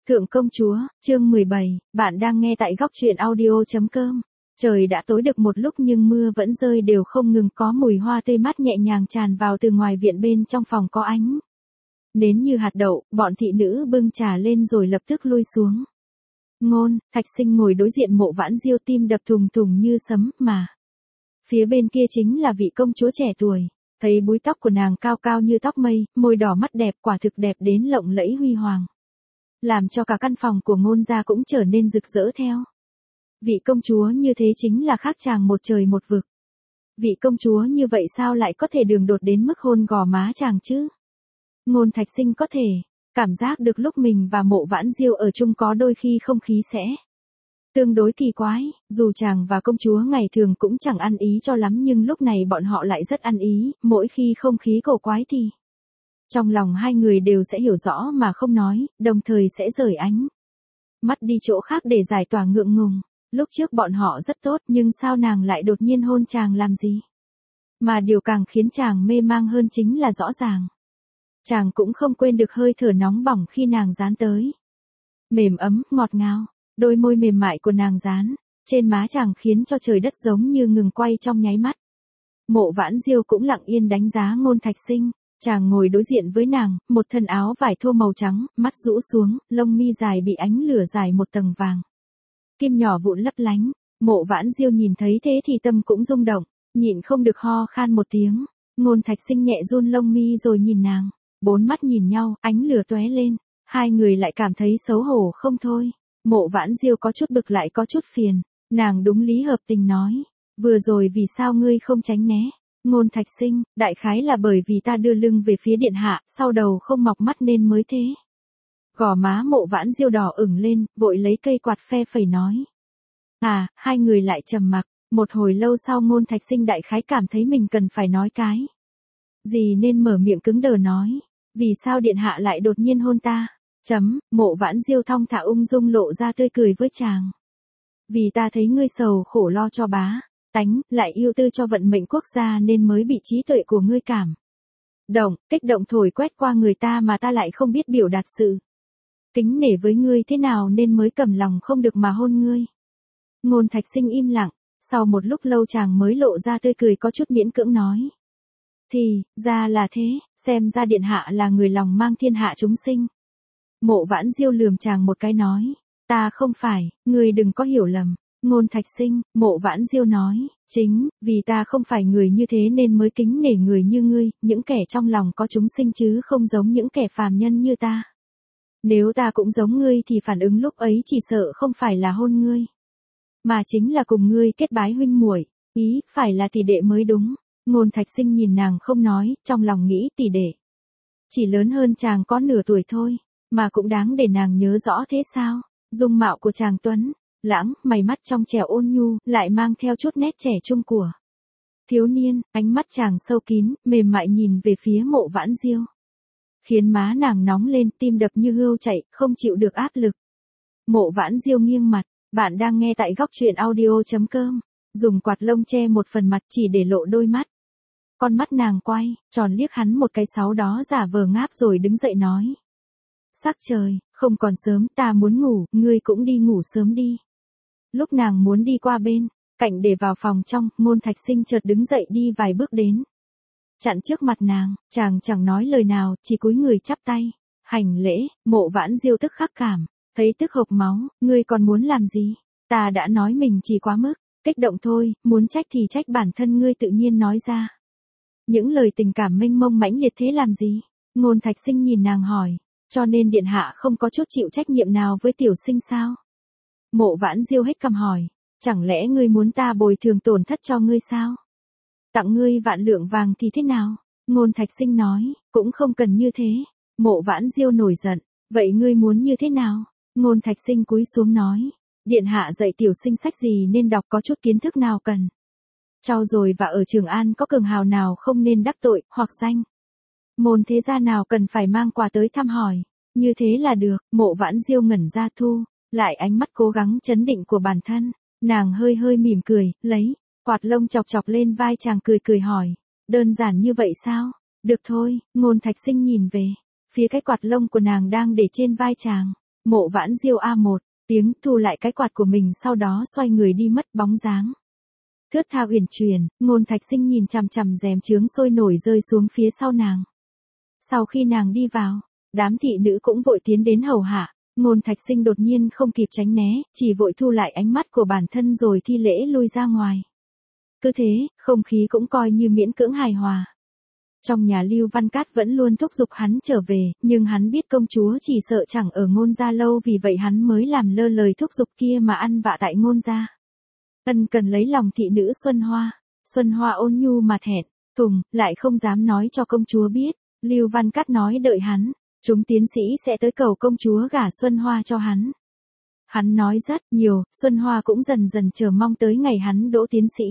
Thượng công chúa, chương 17, bạn đang nghe tại góc truyện audio.com. Trời đã tối được một lúc nhưng mưa vẫn rơi đều không ngừng, có mùi hoa tươi mát nhẹ nhàng tràn vào từ ngoài viện, bên trong phòng có ánh nến như hạt đậu, bọn thị nữ bưng trà lên rồi lập tức lui xuống. Ngôn, Thạch Sinh ngồi đối diện Mộ Vãn Diêu, tim đập thùng thùng như sấm, mà phía bên kia chính là vị công chúa trẻ tuổi. Thấy búi tóc của nàng cao cao như tóc mây, môi đỏ mắt đẹp, quả thực đẹp đến lộng lẫy huy hoàng, làm cho cả căn phòng của Ngôn gia cũng trở nên rực rỡ theo. Vị công chúa như thế chính là khác chàng một trời một vực. Vị công chúa như vậy sao lại có thể đường đột đến mức hôn gò má chàng chứ? Ngôn Thạch Sinh có thể cảm giác được lúc mình và Mộ Vãn Diêu ở chung có đôi khi không khí sẽ tương đối kỳ quái, dù chàng và công chúa ngày thường cũng chẳng ăn ý cho lắm nhưng lúc này bọn họ lại rất ăn ý, mỗi khi không khí cổ quái thì trong lòng hai người đều sẽ hiểu rõ mà không nói, đồng thời sẽ rời ánh mắt đi chỗ khác để giải tỏa ngượng ngùng. Lúc trước bọn họ rất tốt nhưng sao nàng lại đột nhiên hôn chàng làm gì? Mà điều càng khiến chàng mê mang hơn chính là rõ ràng chàng cũng không quên được hơi thở nóng bỏng khi nàng dán tới. Mềm ấm, ngọt ngào, đôi môi mềm mại của nàng dán trên má chàng khiến cho trời đất giống như ngừng quay trong nháy mắt. Mộ Vãn Diêu cũng lặng yên đánh giá Ngôn Thạch Sinh. Chàng ngồi đối diện với nàng, một thân áo vải thô màu trắng, mắt rũ xuống, lông mi dài bị ánh lửa dài một tầng vàng kim nhỏ vụn lấp lánh. Mộ Vãn Diêu nhìn thấy thế thì tâm cũng rung động, nhịn không được ho khan một tiếng. Ngôn Thạch Sinh nhẹ run lông mi rồi nhìn nàng, bốn mắt nhìn nhau, ánh lửa tóe lên, hai người lại cảm thấy xấu hổ không thôi. Mộ Vãn Diêu có chút bực lại có chút phiền, nàng đúng lý hợp tình nói, vừa rồi vì sao ngươi không tránh né? Ngôn Thạch Sinh, đại khái là bởi vì ta đưa lưng về phía điện hạ, sau đầu không mọc mắt nên mới thế. Gò má Mộ Vãn Diêu đỏ ửng lên, vội lấy cây quạt phe phẩy nói. Hai người lại trầm mặc, một hồi lâu sau Ngôn Thạch Sinh đại khái cảm thấy mình cần phải nói cái gì nên mở miệng cứng đờ nói, vì sao điện hạ lại đột nhiên hôn ta? Mộ Vãn Diêu thong thả ung dung lộ ra tươi cười với chàng. Vì ta thấy ngươi sầu khổ lo cho bá tánh, lại yêu tư cho vận mệnh quốc gia nên mới bị trí tuệ của ngươi cảm kích động thổi quét qua người ta mà ta lại không biết biểu đạt sự kính nể với ngươi thế nào nên mới cầm lòng không được mà hôn ngươi. Ngôn Thạch Sinh im lặng, sau một lúc lâu chàng mới lộ ra tươi cười có chút miễn cưỡng nói. Thì, ra là thế, xem ra điện hạ là người lòng mang thiên hạ chúng sinh. Mộ Vãn Diêu lườm chàng một cái nói, ta không phải, ngươi đừng có hiểu lầm. Ngôn Thạch Sinh, Mộ Vãn Diêu nói, chính vì ta không phải người như thế nên mới kính nể người như ngươi, những kẻ trong lòng có chúng sinh chứ không giống những kẻ phàm nhân như ta. Nếu ta cũng giống ngươi thì phản ứng lúc ấy chỉ sợ không phải là hôn ngươi, mà chính là cùng ngươi kết bái huynh muội, ý phải là tỷ đệ mới đúng. Ngôn Thạch Sinh nhìn nàng không nói, trong lòng nghĩ tỷ đệ chỉ lớn hơn chàng có nửa tuổi thôi, mà cũng đáng để nàng nhớ rõ thế sao? Dung mạo của chàng tuấn lãng, mày mắt trong trẻo ôn nhu, lại mang theo chút nét trẻ trung của thiếu niên, ánh mắt chàng sâu kín, mềm mại nhìn về phía Mộ Vãn Diêu, khiến má nàng nóng lên, tim đập như hươu chạy, không chịu được áp lực. Mộ Vãn Diêu nghiêng mặt, bạn đang nghe tại góc truyện audio.com, dùng quạt lông che một phần mặt chỉ để lộ đôi mắt. Con mắt nàng quay tròn liếc hắn một cái, sau đó giả vờ ngáp rồi đứng dậy nói. Sắc trời không còn sớm, ta muốn ngủ, ngươi cũng đi ngủ sớm đi. Lúc nàng muốn đi qua bên cạnh để vào phòng trong, Ngôn Thạch Sinh chợt đứng dậy đi vài bước đến chặn trước mặt nàng, chàng chẳng nói lời nào, chỉ cúi người chắp tay hành lễ. Mộ Vãn Diêu tức khắc cảm thấy tức hộc máu, ngươi còn muốn làm gì? Ta đã nói mình chỉ quá mức kích động thôi, muốn trách thì trách bản thân ngươi tự nhiên nói ra những lời tình cảm mênh mông mãnh liệt thế làm gì? Ngôn Thạch Sinh nhìn nàng hỏi, cho nên điện hạ không có chút chịu trách nhiệm nào với tiểu sinh sao? Mộ Vãn Diêu hết cằm hỏi, chẳng lẽ ngươi muốn ta bồi thường tổn thất cho ngươi sao? Tặng ngươi vạn lượng vàng thì thế nào? Ngôn Thạch Sinh nói, cũng không cần như thế. Mộ Vãn Diêu nổi giận, vậy ngươi muốn như thế nào? Ngôn Thạch Sinh cúi xuống nói, điện hạ dạy tiểu sinh sách gì nên đọc, có chút kiến thức nào cần trau dồi, và ở Trường An có cường hào nào không nên đắc tội, hoặc danh môn thế gia nào cần phải mang quà tới thăm hỏi, như thế là được. Mộ Vãn Diêu ngẩn ra, thu lại ánh mắt cố gắng trấn định của bản thân, nàng hơi hơi mỉm cười, lấy quạt lông chọc chọc lên vai chàng, cười cười hỏi, đơn giản như vậy sao? Được thôi. Ngôn Thạch Sinh nhìn về phía cái quạt lông của nàng đang để trên vai chàng, Mộ Vãn Diêu A1, tiếng thu lại cái quạt của mình sau đó xoay người đi mất bóng dáng. Thướt tha uyển chuyển, Ngôn Thạch Sinh nhìn chằm chằm rèm chướng sôi nổi rơi xuống phía sau nàng. Sau khi nàng đi vào, đám thị nữ cũng vội tiến đến hầu hạ, Ngôn Thạch Sinh đột nhiên không kịp tránh né, chỉ vội thu lại ánh mắt của bản thân rồi thi lễ lui ra ngoài. Cứ thế, không khí cũng coi như miễn cưỡng hài hòa. Trong nhà Lưu Văn Cát vẫn luôn thúc giục hắn trở về, nhưng hắn biết công chúa chỉ sợ chẳng ở Ngôn gia lâu, vì vậy hắn mới làm lơ lời thúc giục kia mà ăn vạ tại Ngôn gia. Ân cần lấy lòng thị nữ Xuân Hoa ôn nhu mà thẹn thùng, lại không dám nói cho công chúa biết. Lưu Văn Cát nói đợi hắn, chúng tiến sĩ sẽ tới cầu công chúa gả Xuân Hoa cho hắn. Hắn nói rất nhiều, Xuân Hoa cũng dần dần chờ mong tới ngày hắn đỗ tiến sĩ.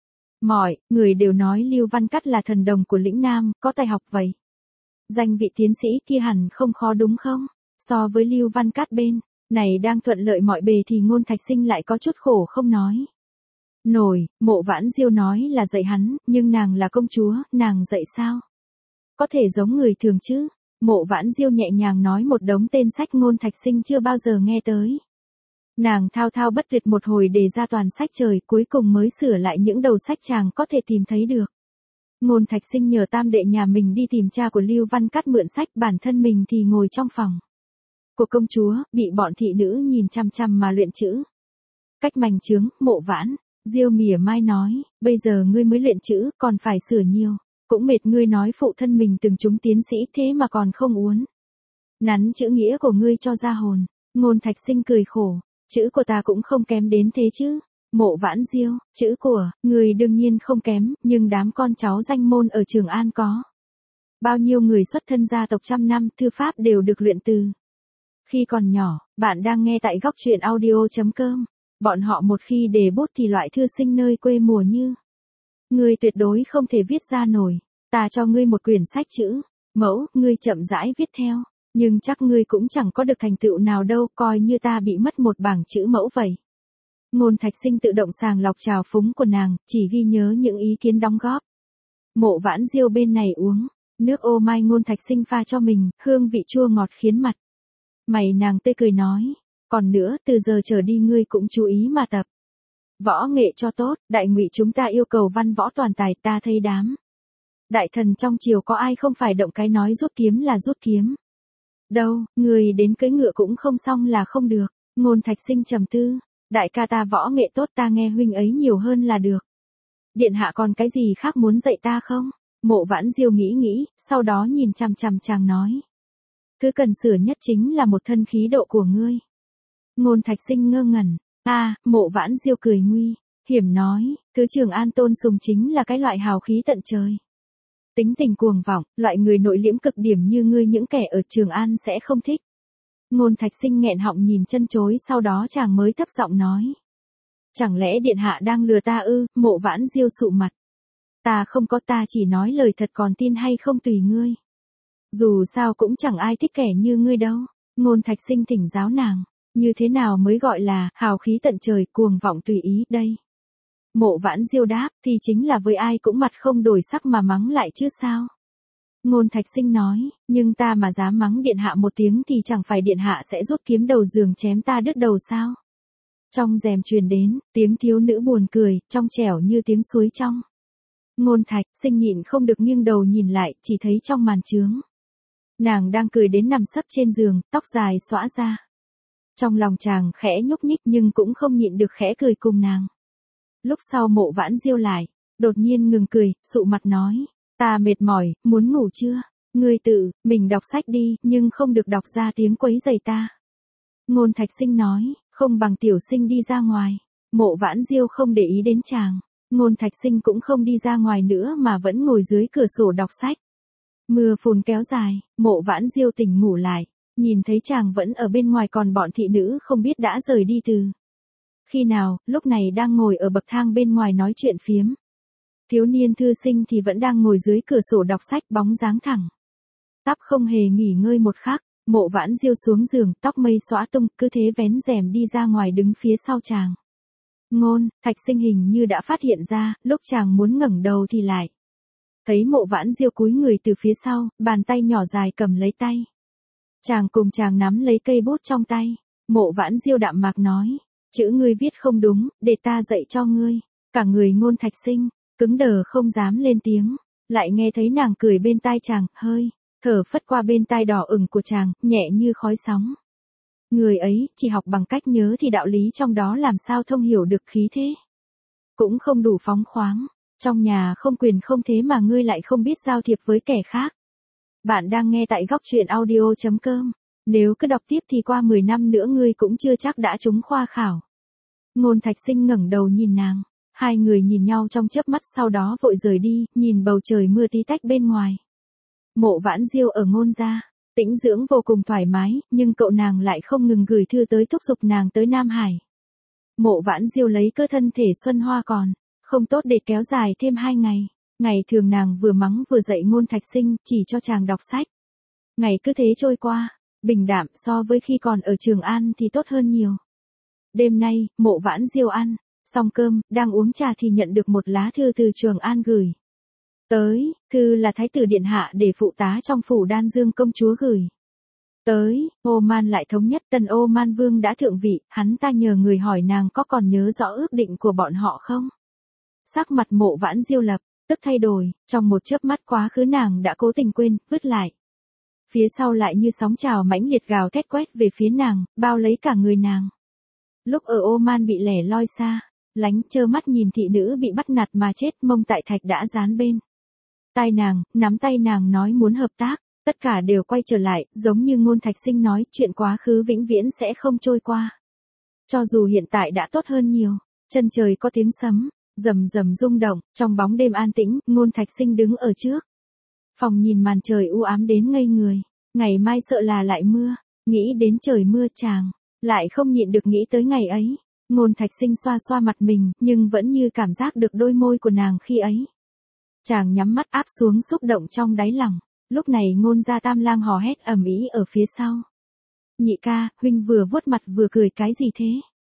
Mọi người đều nói Lưu Văn Cát là thần đồng của lĩnh Nam, có tài học vậy. Danh vị tiến sĩ kia hẳn không khó đúng không? So với Lưu Văn Cát bên này đang thuận lợi mọi bề thì Ngôn Thạch Sinh lại có chút khổ không nói nổi. Mộ Vãn Diêu nói là dạy hắn, nhưng nàng là công chúa, nàng dạy sao? Có thể giống người thường chứ? Mộ Vãn Diêu nhẹ nhàng nói một đống tên sách Ngôn Thạch Sinh chưa bao giờ nghe tới. Nàng thao thao bất tuyệt một hồi đề ra toàn sách trời, cuối cùng mới sửa lại những đầu sách chàng có thể tìm thấy được. Ngôn Thạch Sinh nhờ tam đệ nhà mình đi tìm cha của Lưu Văn Cát mượn sách, bản thân mình thì ngồi trong phòng của công chúa, bị bọn thị nữ nhìn chăm chăm mà luyện chữ. Cách mành chướng, Mộ Vãn Diêu mỉa mai nói, bây giờ ngươi mới luyện chữ, còn phải sửa nhiều. Cũng mệt ngươi nói phụ thân mình từng trúng tiến sĩ thế mà còn không uốn nắn chữ nghĩa của ngươi cho ra hồn. Ngôn Thạch Sinh cười khổ, chữ của ta cũng không kém đến thế chứ. Mộ Vãn Diêu, chữ của ngươi đương nhiên không kém, nhưng đám con cháu danh môn ở Trường An có bao nhiêu người xuất thân gia tộc trăm năm, thư pháp đều được luyện từ khi còn nhỏ. Bạn đang nghe tại góc truyện audio.com. Bọn họ một khi đề bút thì loại thư sinh nơi quê mùa như ngươi tuyệt đối không thể viết ra nổi. Ta cho ngươi một quyển sách chữ mẫu, ngươi chậm rãi viết theo, nhưng chắc ngươi cũng chẳng có được thành tựu nào đâu, coi như ta bị mất một bảng chữ mẫu vậy. Ngôn Thạch Sinh tự động sàng lọc trào phúng của nàng, chỉ ghi nhớ những ý kiến đóng góp. Mộ Vãn Diêu bên này uống nước ô mai Ngôn Thạch Sinh pha cho mình, hương vị chua ngọt khiến mặt mày nàng tươi cười nói, còn nữa, từ giờ trở đi ngươi cũng chú ý mà tập võ nghệ cho tốt. Đại ngụy chúng ta yêu cầu văn võ toàn tài, ta thấy đám đại thần trong triều có ai không phải động cái nói rút kiếm là rút kiếm đâu, người đến cưỡi ngựa cũng không xong là không được. Ngôn Thạch Sinh trầm tư, đại ca ta võ nghệ tốt, ta nghe huynh ấy nhiều hơn là được. Điện hạ còn cái gì khác muốn dạy ta không? Mộ Vãn Diêu nghĩ, sau đó nhìn chằm chằm chàng nói, thứ cần sửa nhất chính là một thân khí độ của ngươi. Ngôn Thạch Sinh ngơ ngẩn, Mộ Vãn Diêu cười nguy hiểm nói, thứ Trường An tôn sùng chính là cái loại hào khí tận trời. Tính tình cuồng vọng, loại người nội liễm cực điểm như ngươi những kẻ ở Trường An sẽ không thích. Ngôn Thạch Sinh nghẹn họng nhìn chân chối, sau đó chàng mới thấp giọng nói, chẳng lẽ điện hạ đang lừa ta ư? Mộ Vãn Diêu sụ mặt, ta không có, ta chỉ nói lời thật, còn tin hay không tùy ngươi. Dù sao cũng chẳng ai thích kẻ như ngươi đâu. Ngôn Thạch Sinh thỉnh giáo nàng, như thế nào mới gọi là hào khí tận trời, cuồng vọng tùy ý đây? Mộ Vãn Diêu đáp, thì chính là với ai cũng mặt không đổi sắc mà mắng lại chứ sao. Ngôn Thạch Sinh nói, nhưng ta mà dám mắng điện hạ một tiếng thì chẳng phải điện hạ sẽ rút kiếm đầu giường chém ta đứt đầu sao? Trong rèm truyền đến tiếng thiếu nữ buồn cười, trong trẻo như tiếng suối trong. Ngôn Thạch Sinh nhịn không được nghiêng đầu nhìn lại, chỉ thấy trong màn chướng, nàng đang cười đến nằm sấp trên giường, tóc dài xõa ra. Trong lòng chàng khẽ nhúc nhích nhưng cũng không nhịn được khẽ cười cùng nàng. Lúc sau Mộ Vãn Diêu lại đột nhiên ngừng cười, sụ mặt nói, ta mệt mỏi, muốn ngủ chưa? Ngươi tự mình đọc sách đi, nhưng không được đọc ra tiếng quấy rầy ta. Ngôn Thạch Sinh nói, không bằng tiểu sinh đi ra ngoài. Mộ Vãn Diêu không để ý đến chàng. Ngôn Thạch Sinh cũng không đi ra ngoài nữa mà vẫn ngồi dưới cửa sổ đọc sách. Mưa phùn kéo dài, Mộ Vãn Diêu tỉnh ngủ lại, nhìn thấy chàng vẫn ở bên ngoài, còn bọn thị nữ không biết đã rời đi từ khi nào, lúc này đang ngồi ở bậc thang bên ngoài nói chuyện phiếm. Thiếu niên thư sinh thì vẫn đang ngồi dưới cửa sổ đọc sách, bóng dáng thẳng tắp không hề nghỉ ngơi một khắc. Mộ Vãn Diêu xuống giường, tóc mây xõa tung, cứ thế vén rèm đi ra ngoài đứng phía sau chàng. Ngôn Thạch Sinh hình như đã phát hiện ra, lúc chàng muốn ngẩng đầu thì lại thấy Mộ Vãn Diêu cúi người từ phía sau, bàn tay nhỏ dài cầm lấy tay Chàng cùng chàng nắm lấy cây bút trong tay. Mộ Vãn Diêu đạm mạc nói. Chữ ngươi viết không đúng, để ta dạy cho ngươi. Cả người Ngôn Thạch Sinh, cứng đờ không dám lên tiếng. Lại nghe thấy nàng cười bên tai chàng, hơi, thở phất qua bên tai đỏ ửng của chàng, nhẹ như khói sóng. Người ấy, chỉ học bằng cách nhớ thì đạo lý trong đó làm sao thông hiểu được khí thế. Cũng không đủ phóng khoáng. Trong nhà không quyền không thế mà ngươi lại không biết giao thiệp với kẻ khác. Bạn đang nghe tại góc truyện audio.com. Nếu cứ đọc tiếp thì qua 10 năm nữa ngươi cũng chưa chắc đã trúng khoa khảo. Ngôn Thạch Sinh ngẩng đầu nhìn nàng. Hai người nhìn nhau trong chớp mắt sau đó vội rời đi, nhìn bầu trời mưa tí tách bên ngoài. Mộ Vãn Diêu ở Ngôn gia, tĩnh dưỡng vô cùng thoải mái, nhưng cậu nàng lại không ngừng gửi thư tới thúc giục nàng tới Nam Hải. Mộ Vãn Diêu lấy cơ thân thể xuân hoa còn không tốt để kéo dài thêm 2 ngày. Ngày thường nàng vừa mắng vừa dạy Ngôn Thạch Sinh, chỉ cho chàng đọc sách. Ngày cứ thế trôi qua, bình đạm so với khi còn ở Trường An thì tốt hơn nhiều. Đêm nay, Mộ Vãn Diêu ăn xong cơm, đang uống trà thì nhận được một lá thư từ Trường An gửi tới. Thư là Thái tử điện hạ để phụ tá trong phủ Đan Dương công chúa gửi tới. Ô Man lại thống nhất Tân Ô Man Vương đã thượng vị, hắn ta nhờ người hỏi nàng có còn nhớ rõ ước định của bọn họ không. Sắc mặt Mộ Vãn Diêu lập tức thay đổi, trong một chớp mắt quá khứ nàng đã cố tình quên, vứt lại. Phía sau lại như sóng trào mãnh liệt gào thét quét về phía nàng, bao lấy cả người nàng. Lúc ở Ô Man bị lẻ loi xa, lánh trơ mắt nhìn thị nữ bị bắt nạt mà chết, mông tại thạch đã dán bên tai nàng, nắm tay nàng nói muốn hợp tác, tất cả đều quay trở lại, giống như Ngôn Thạch Sinh nói, chuyện quá khứ vĩnh viễn sẽ không trôi qua. Cho dù hiện tại đã tốt hơn nhiều, chân trời có tiếng sấm, rầm rầm rung động, trong bóng đêm an tĩnh, Ngôn Thạch Sinh đứng ở trước phòng nhìn màn trời u ám đến ngây người, ngày mai sợ là lại mưa, nghĩ đến trời mưa chàng, lại không nhịn được nghĩ tới ngày ấy. Ngôn Thạch Sinh xoa xoa mặt mình, nhưng vẫn như cảm giác được đôi môi của nàng khi ấy. Chàng nhắm mắt áp xuống xúc động trong đáy lòng, lúc này Ngôn gia Tam Lang hò hét ầm ĩ ở phía sau. Nhị ca, huynh vừa vuốt mặt vừa cười cái gì thế?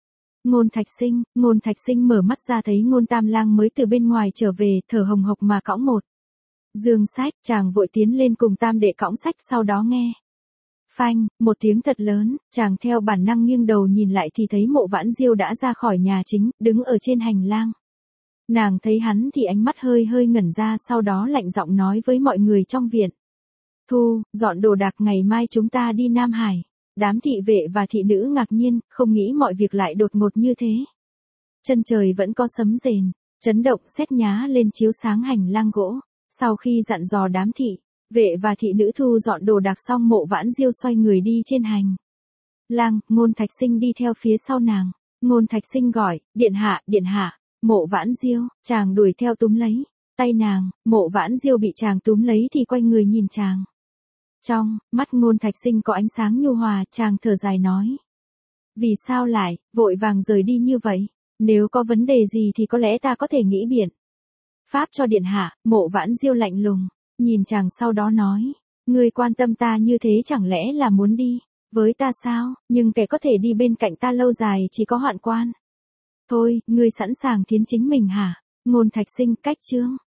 Ngôn Thạch Sinh mở mắt ra thấy Ngôn Tam Lang mới từ bên ngoài trở về, thở hồng hộc mà cõng một dương sách, chàng vội tiến lên cùng tam đệ cõng sách, sau đó nghe. Phanh, một tiếng thật lớn, chàng theo bản năng nghiêng đầu nhìn lại thì thấy Mộ Vãn Diêu đã ra khỏi nhà chính, đứng ở trên hành lang. Nàng thấy hắn thì ánh mắt hơi hơi ngẩn ra, sau đó lạnh giọng nói với mọi người trong viện. Thu, dọn đồ đạc, ngày mai chúng ta đi Nam Hải. Đám thị vệ và thị nữ ngạc nhiên, không nghĩ mọi việc lại đột ngột như thế. Chân trời vẫn có sấm rền, chấn động sét nhá lên chiếu sáng hành lang gỗ. Sau khi dặn dò đám thị vệ và thị nữ thu dọn đồ đạc xong, Mộ Vãn Diêu xoay người đi trên hành lang, Ngôn Thạch Sinh đi theo phía sau nàng. Ngôn Thạch Sinh gọi, điện hạ, điện hạ. Mộ Vãn Diêu, chàng đuổi theo túm lấy tay nàng, Mộ Vãn Diêu bị chàng túm lấy thì quay người nhìn chàng. Trong mắt Ngôn Thạch Sinh có ánh sáng nhu hòa, chàng thở dài nói. Vì sao lại vội vàng rời đi như vậy? Nếu có vấn đề gì thì có lẽ ta có thể nghĩ biện pháp cho điện hạ. Mộ Vãn Diêu lạnh lùng nhìn chàng, sau đó nói. Ngươi quan tâm ta như thế chẳng lẽ là muốn đi với ta sao? Nhưng kẻ có thể đi bên cạnh ta lâu dài chỉ có Hoạn Quan. Thôi, ngươi sẵn sàng thiến chính mình hả? Ngôn Thạch Sinh cách chương